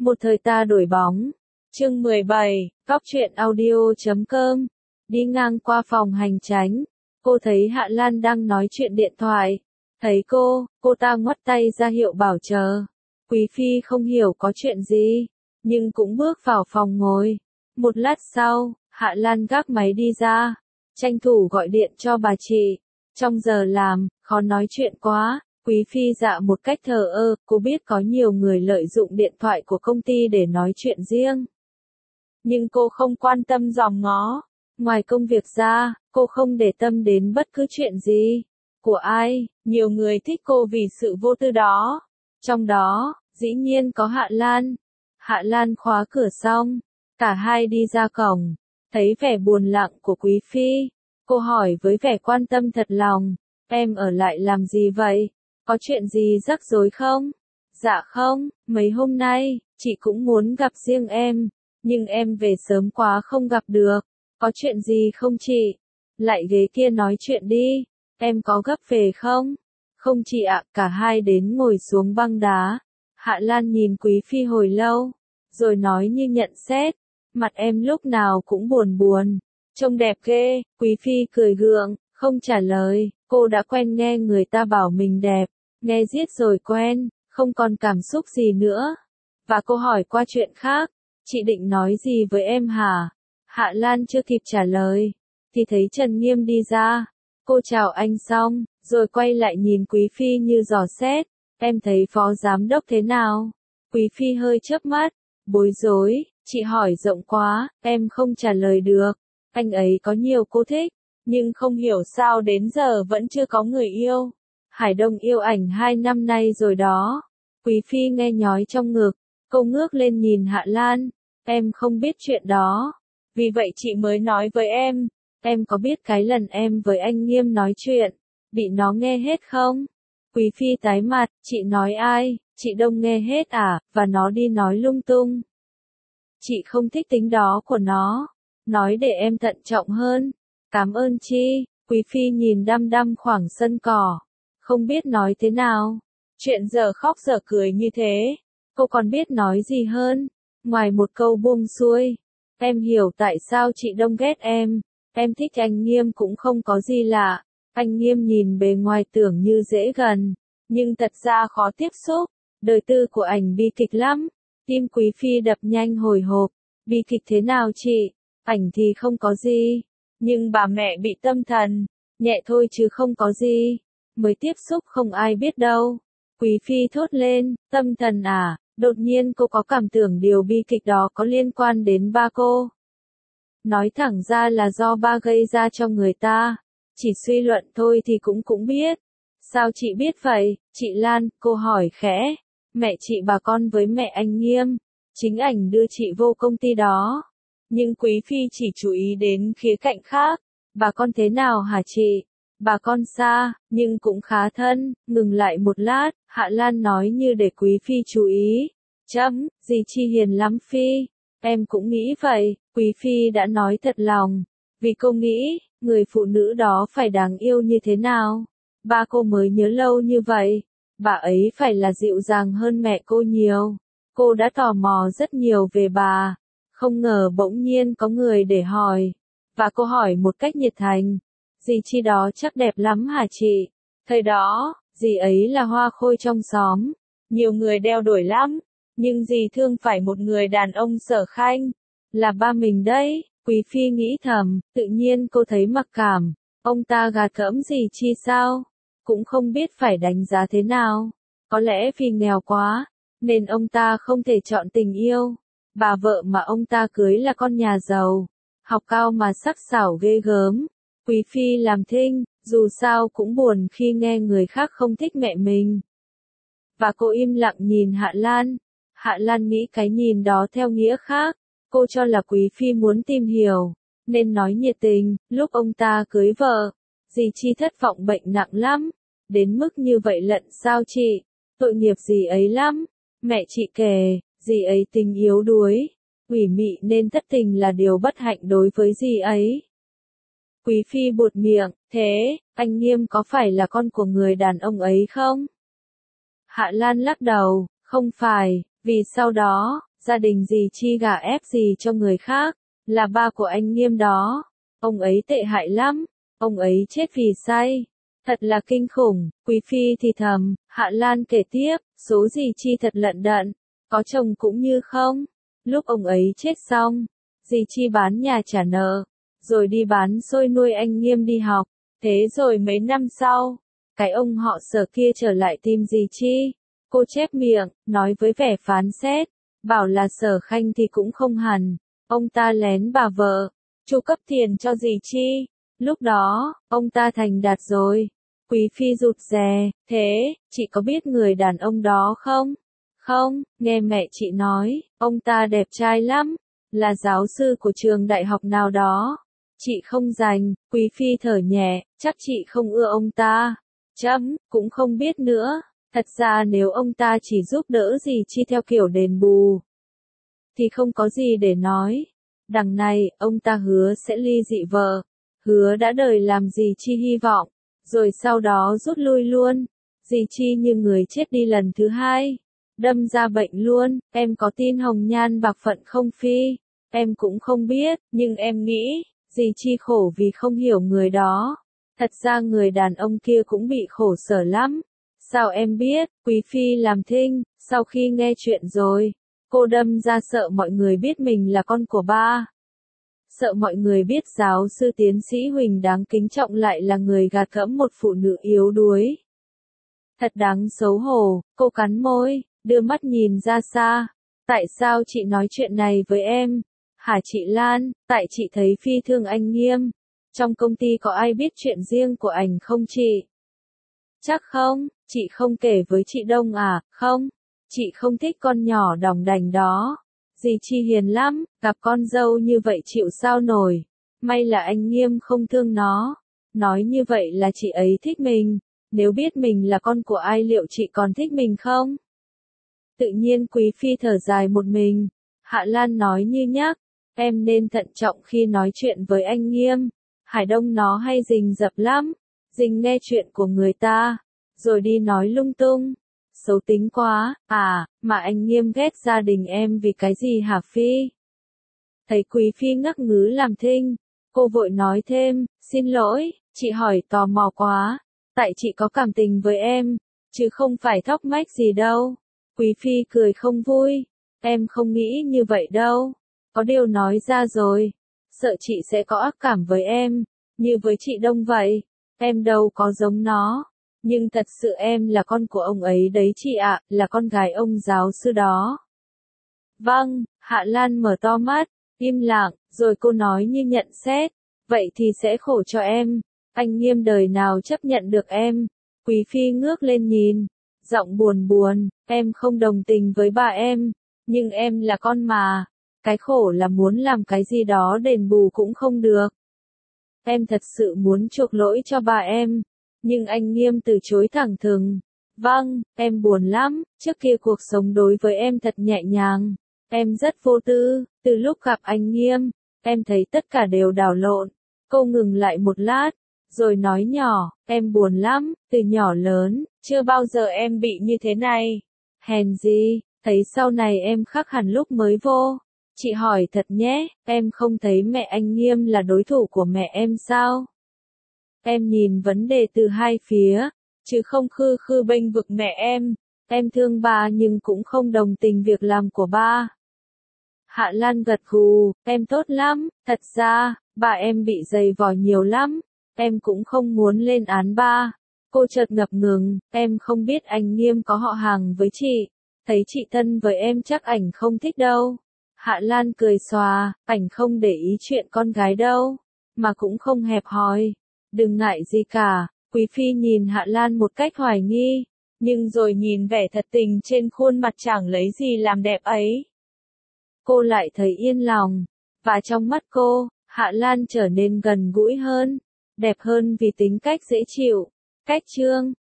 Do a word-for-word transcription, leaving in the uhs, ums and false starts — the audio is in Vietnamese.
Một thời ta đổi bóng. Chương mười bảy, Cóc truyện audio chấm com. Đi ngang qua phòng hành chánh, cô thấy Hạ Lan đang nói chuyện điện thoại. Thấy cô, cô ta ngoắt tay ra hiệu bảo chờ. Quý phi không hiểu có chuyện gì, nhưng cũng bước vào phòng ngồi. Một lát sau, Hạ Lan gác máy đi ra, tranh thủ gọi điện cho bà chị. Trong giờ làm, khó nói chuyện quá. Quý phi dạ một cách thờ ơ, cô biết có nhiều người lợi dụng điện thoại của công ty để nói chuyện riêng. Nhưng cô không quan tâm dòm ngó. Ngoài công việc ra, cô không để tâm đến bất cứ chuyện gì. Của ai, nhiều người thích cô vì sự vô tư đó. Trong đó, dĩ nhiên có Hạ Lan. Hạ Lan khóa cửa xong, cả hai đi ra cổng, thấy vẻ buồn lặng của Quý phi. Cô hỏi với vẻ quan tâm thật lòng, em ở lại làm gì vậy? Có chuyện gì rắc rối không? Dạ không, mấy hôm nay, chị cũng muốn gặp riêng em, nhưng em về sớm quá không gặp được. Có chuyện gì không chị? Lại ghế kia nói chuyện đi, em có gấp về không? Không chị ạ, cả hai đến ngồi xuống băng đá. Hạ Lan nhìn Quý phi hồi lâu, rồi nói như nhận xét, mặt em lúc nào cũng buồn buồn, trông đẹp ghê. Quý phi cười gượng, không trả lời, cô đã quen nghe người ta bảo mình đẹp, nghe riết rồi quen, không còn cảm xúc gì nữa. Và cô hỏi qua chuyện khác, chị định nói gì với em hả? Hạ Lan chưa kịp trả lời, thì thấy Trần Nghiêm đi ra. Cô chào anh xong, rồi quay lại nhìn Quý phi như dò xét, em thấy phó giám đốc thế nào? Quý phi hơi chớp mắt, bối rối, chị hỏi rộng quá, em không trả lời được. Anh ấy có nhiều cô thích, nhưng không hiểu sao đến giờ vẫn chưa có người yêu. Hải Đông yêu ảnh hai năm nay rồi đó. Quý phi nghe nhói trong ngực, cô ngước lên nhìn Hạ Lan, em không biết chuyện đó. Vì vậy chị mới nói với em, em có biết cái lần em với anh Nghiêm nói chuyện, bị nó nghe hết không? Quý phi tái mặt, chị nói ai, chị Đông nghe hết à, và nó đi nói lung tung. Chị không thích tính đó của nó, nói để em thận trọng hơn. Cảm ơn chi. Quý phi nhìn đăm đăm khoảng sân cỏ, không biết nói thế nào. Chuyện giờ khóc giờ cười như thế, cô còn biết nói gì hơn, ngoài một câu buông xuôi. Em hiểu tại sao chị Đông ghét em, em thích anh Nghiêm cũng không có gì lạ. Anh Nghiêm nhìn bề ngoài tưởng như dễ gần, nhưng thật ra khó tiếp xúc. Đời tư của ảnh bi kịch lắm. Tim Quý phi đập nhanh hồi hộp. Bi kịch thế nào chị? Ảnh thì không có gì, nhưng bà mẹ bị tâm thần, nhẹ thôi chứ không có gì. Mới tiếp xúc không ai biết đâu. Quý phi thốt lên, tâm thần à? Đột nhiên cô có cảm tưởng điều bi kịch đó có liên quan đến ba cô. Nói thẳng ra là do ba gây ra cho người ta. Chỉ suy luận thôi thì cũng cũng biết. Sao chị biết vậy, chị Lan? Cô hỏi khẽ. Mẹ chị bà con với mẹ anh Nghiêm, chính ảnh đưa chị vô công ty đó. Nhưng Quý phi chỉ chú ý đến khía cạnh khác. Bà con thế nào hả chị? Bà con xa, nhưng cũng khá thân. Ngừng lại một lát, Hạ Lan nói như để Quý phi chú ý. Chấm, dì Chi hiền lắm phi. Em cũng nghĩ vậy. Quý phi đã nói thật lòng, vì cô nghĩ, người phụ nữ đó phải đáng yêu như thế nào. Ba cô mới nhớ lâu như vậy, bà ấy phải là dịu dàng hơn mẹ cô nhiều. Cô đã tò mò rất nhiều về bà, không ngờ bỗng nhiên có người để hỏi. Và cô hỏi một cách nhiệt thành, dì Chi đó chắc đẹp lắm hả chị? Thời đó, dì ấy là hoa khôi trong xóm, nhiều người đeo đuổi lắm, nhưng dì thương phải một người đàn ông Sở Khanh, là ba mình đấy. Quý phi nghĩ thầm, tự nhiên cô thấy mặc cảm, ông ta gạt gẫm dì Chi sao? Cũng không biết phải đánh giá thế nào. Có lẽ vì nghèo quá, nên ông ta không thể chọn tình yêu. Bà vợ mà ông ta cưới là con nhà giàu, học cao mà sắc sảo ghê gớm. Quý phi làm thinh, dù sao cũng buồn khi nghe người khác không thích mẹ mình. Và cô im lặng nhìn Hạ Lan. Hạ Lan nghĩ cái nhìn đó theo nghĩa khác. Cô cho là Quý phi muốn tìm hiểu, nên nói nhiệt tình. Lúc ông ta cưới vợ, dì Chi thất vọng bệnh nặng lắm. Đến mức như vậy lận sao chị? Tội nghiệp dì ấy lắm. Mẹ chị kể, dì ấy tình yếu đuối, ủy mị nên thất tình là điều bất hạnh đối với dì ấy. Quý phi buột miệng, thế, anh Nghiêm có phải là con của người đàn ông ấy không? Hạ Lan lắc đầu, không phải, vì sau đó, gia đình dì Chi gả ép gì cho người khác, là ba của anh Nghiêm đó. Ông ấy tệ hại lắm, ông ấy chết vì say. Thật là kinh khủng, Quý Phi thì thầm, Hạ Lan kể tiếp, số dì Chi thật lận đận, có chồng cũng như không. Lúc ông ấy chết xong, dì Chi bán nhà trả nợ, rồi đi bán xôi nuôi anh Nghiêm đi học. Thế rồi mấy năm sau, cái ông họ Sở kia trở lại tìm dì Chi. Cô chép miệng, nói với vẻ phán xét, bảo là Sở Khanh thì cũng không hẳn, ông ta lén bà vợ, chu cấp tiền cho dì Chi. Lúc đó, ông ta thành đạt rồi. Quý Phi rụt rè, thế, chị có biết người đàn ông đó không? Không, nghe mẹ chị nói, ông ta đẹp trai lắm, là giáo sư của trường đại học nào đó. Chị không rành, Quý Phi thở nhẹ, chắc chị không ưa ông ta. Chấm, cũng không biết nữa. Thật ra nếu ông ta chỉ giúp đỡ dì Chi theo kiểu đền bù, thì không có gì để nói. Đằng này, ông ta hứa sẽ ly dị vợ, hứa đã đời làm dì Chi hy vọng, rồi sau đó rút lui luôn. Dì Chi như người chết đi lần thứ hai, đâm ra bệnh luôn. Em có tin hồng nhan bạc phận không Phi? Em cũng không biết, nhưng em nghĩ, dì Chi khổ vì không hiểu người đó. Thật ra người đàn ông kia cũng bị khổ sở lắm. Sao em biết? Quý Phi làm thinh, sau khi nghe chuyện rồi, cô đâm ra sợ mọi người biết mình là con của ba. Sợ mọi người biết giáo sư tiến sĩ Huỳnh đáng kính trọng lại là người gạt gẫm một phụ nữ yếu đuối. Thật đáng xấu hổ, cô cắn môi, đưa mắt nhìn ra xa. Tại sao chị nói chuyện này với em? Hả chị Lan, tại chị thấy Phi thương anh Nghiêm. Trong công ty có ai biết chuyện riêng của ảnh không chị? Chắc không, chị không kể với chị Đông à, không? Chị không thích con nhỏ đòng đành đó. Dì Chi hiền lắm, gặp con dâu như vậy chịu sao nổi. May là anh Nghiêm không thương nó. Nói như vậy là chị ấy thích mình. Nếu biết mình là con của ai liệu chị còn thích mình không? Tự nhiên Quý Phi thở dài một mình. Hạ Lan nói như nhắc, em nên thận trọng khi nói chuyện với anh Nghiêm. Hải Đông nó hay rình rập lắm. Rình nghe chuyện của người ta, rồi đi nói lung tung. Xấu tính quá, à, mà anh Nghiêm ghét gia đình em vì cái gì hả Phi? Thấy Quý Phi ngắc ngứ làm thinh, cô vội nói thêm, xin lỗi, chị hỏi tò mò quá, tại chị có cảm tình với em, chứ không phải thóc mách gì đâu. Quý Phi cười không vui, em không nghĩ như vậy đâu, có điều nói ra rồi, sợ chị sẽ có ác cảm với em, như với chị Đông vậy, em đâu có giống nó. Nhưng thật sự em là con của ông ấy đấy chị ạ, là con gái ông giáo sư đó. Vâng, Hạ Lan mở to mắt, im lặng, rồi cô nói như nhận xét, vậy thì sẽ khổ cho em, anh Nghiêm đời nào chấp nhận được em. Quý Phi ngước lên nhìn, giọng buồn buồn, em không đồng tình với bà em, nhưng em là con mà, cái khổ là muốn làm cái gì đó đền bù cũng không được. Em thật sự muốn chuộc lỗi cho bà em. Nhưng anh Nghiêm từ chối thẳng thừng. Vâng, em buồn lắm, trước kia cuộc sống đối với em thật nhẹ nhàng. Em rất vô tư, từ lúc gặp anh Nghiêm, em thấy tất cả đều đảo lộn. Cô ngừng lại một lát, rồi nói nhỏ, em buồn lắm, từ nhỏ lớn, chưa bao giờ em bị như thế này. Hèn gì, thấy sau này em khác hẳn lúc mới vô. Chị hỏi thật nhé, em không thấy mẹ anh Nghiêm là đối thủ của mẹ em sao? Em nhìn vấn đề từ hai phía, chứ không khư khư bênh vực mẹ em. Em thương bà nhưng cũng không đồng tình việc làm của ba. Hạ Lan gật gù, em tốt lắm, thật ra, bà em bị dày vò nhiều lắm. Em cũng không muốn lên án ba. Cô chợt ngập ngừng, em không biết anh Nghiêm có họ hàng với chị. Thấy chị thân với em chắc ảnh không thích đâu. Hạ Lan cười xòa, ảnh không để ý chuyện con gái đâu, mà cũng không hẹp hòi. Đừng ngại gì cả, Quý Phi nhìn Hạ Lan một cách hoài nghi, nhưng rồi nhìn vẻ thật tình trên khuôn mặt chẳng lấy gì làm đẹp ấy. Cô lại thấy yên lòng, và trong mắt cô, Hạ Lan trở nên gần gũi hơn, đẹp hơn vì tính cách dễ chịu. Cách chương